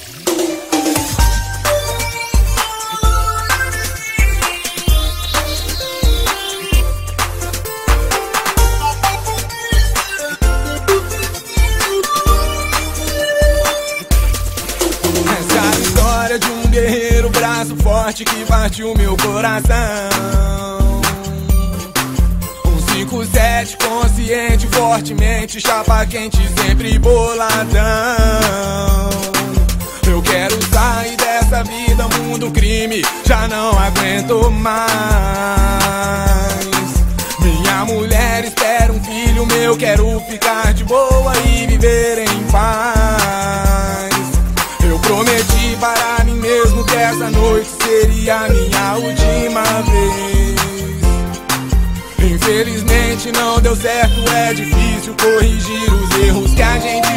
De um guerreiro, braço forte que partiu meu coração. 157, consciente, fortemente, chapa quente, sempre boladão. Eu quero sair dessa vida, mundo crime, já não aguento mais. Minha mulher espera um filho meu, quero ficar de boa e viver em paz. Eu prometi para mim mesmo que essa noite seria a minha última vez. Infelizmente não deu certo, é difícil corrigir os erros que a gente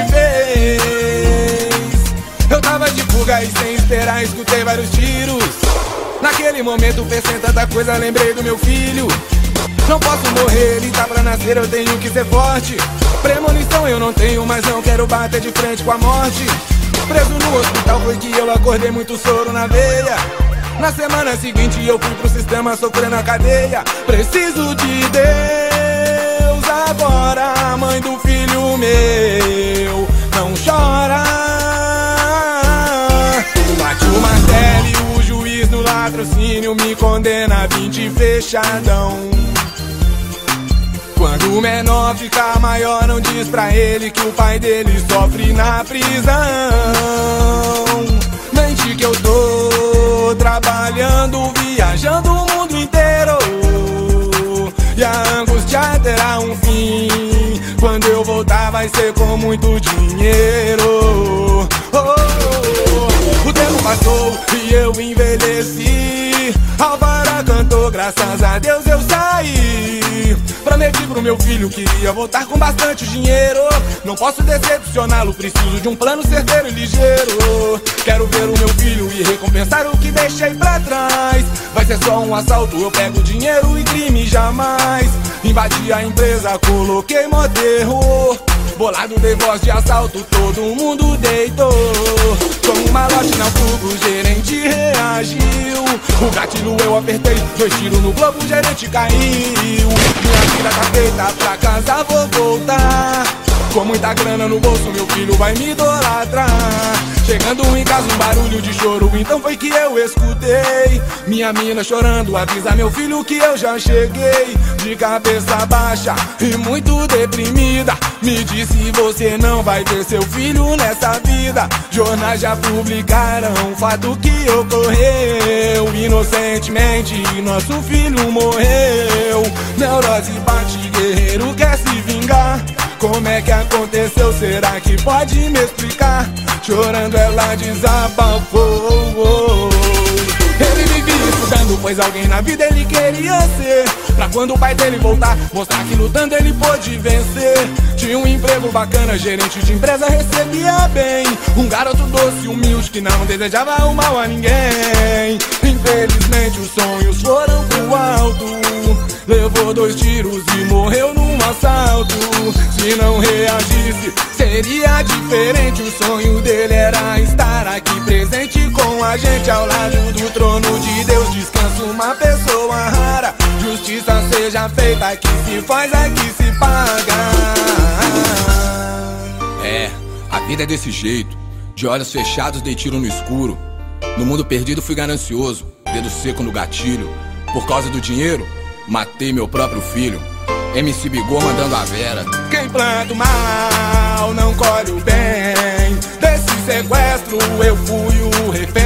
fez. Eu tava de fuga e sem esperar escutei vários tiros. Naquele momento pensei tanta coisa, lembrei do meu filho. Não posso morrer, ele tá pra nascer, eu tenho que ser forte. Premonição eu não tenho, mas não quero bater de frente com a morte. Preso no hospital foi que eu acordei muito soro na veia. Na semana seguinte eu fui pro sistema sofrendo a cadeia. Preciso de Deus agora, mãe do filho meu, não chora. Bate o martelo e o juiz no latrocínio me condena a 20 fechadão. Quando o menor fica maior, não diz pra ele que o pai dele sofre na prisão. Mente que eu tô trabalhando, viajando o mundo inteiro, e a angústia terá um fim. Quando eu voltar vai ser com muito dinheiro. O tempo passou e eu envelheci. Alvara cantou, graças a Deus eu saí. Prometi pro meu filho que iria voltar com bastante dinheiro. Não posso decepcioná-lo, preciso de um plano certeiro e ligeiro. Quero ver o meu filho e recompensar o que deixei pra trás. Vai ser só um assalto, eu pego dinheiro e crime jamais. Invadi a empresa, coloquei mó terror. Bolado dei voz de assalto, todo mundo deitou. Com um malote na fuga, o gerente reagiu. O gatilho eu apertei, 2 tiros no globo, o gerente caiu. Minha vida tá feita, pra casa vou voltar. Com muita grana no bolso, meu filho vai me idolatrar. Chegando em casa um barulho de choro, então foi que eu escutei. Minha mina chorando, avisa meu filho que eu já cheguei. De cabeça baixa e muito deprimida, me disse: você não vai ter seu filho nessa vida. Jornais já publicaram o fato que ocorreu. Inocentemente nosso filho morreu. Neurose bate, guerreiro quer se vingar. Como é que aconteceu? Será que pode me explicar? Chorando ela desabafou. Ele vivia estudando, pois alguém na vida ele queria ser. Pra quando o pai dele voltar, mostrar que lutando ele pôde vencer. Tinha um emprego bacana, gerente de empresa, recebia bem. Um garoto doce, humilde, que não desejava o mal a ninguém. Infelizmente os sonhos foram pro alto. Levou 2 tiros e morreu num assalto. Se não reagisse, seria diferente. O sonho dele era estar aqui presente com a gente, ao lado do trono de Deus. Descansa uma pessoa rara, justiça seja feita, aqui se faz, aqui se paga. É, a vida é desse jeito. De olhos fechados dei tiro no escuro. No mundo perdido fui ganancioso, dedo seco no gatilho. Por causa do dinheiro, matei meu próprio filho. MC Bigor mandando a vera. Quem planta o mal não colhe o bem. Desse sequestro eu fui o refém.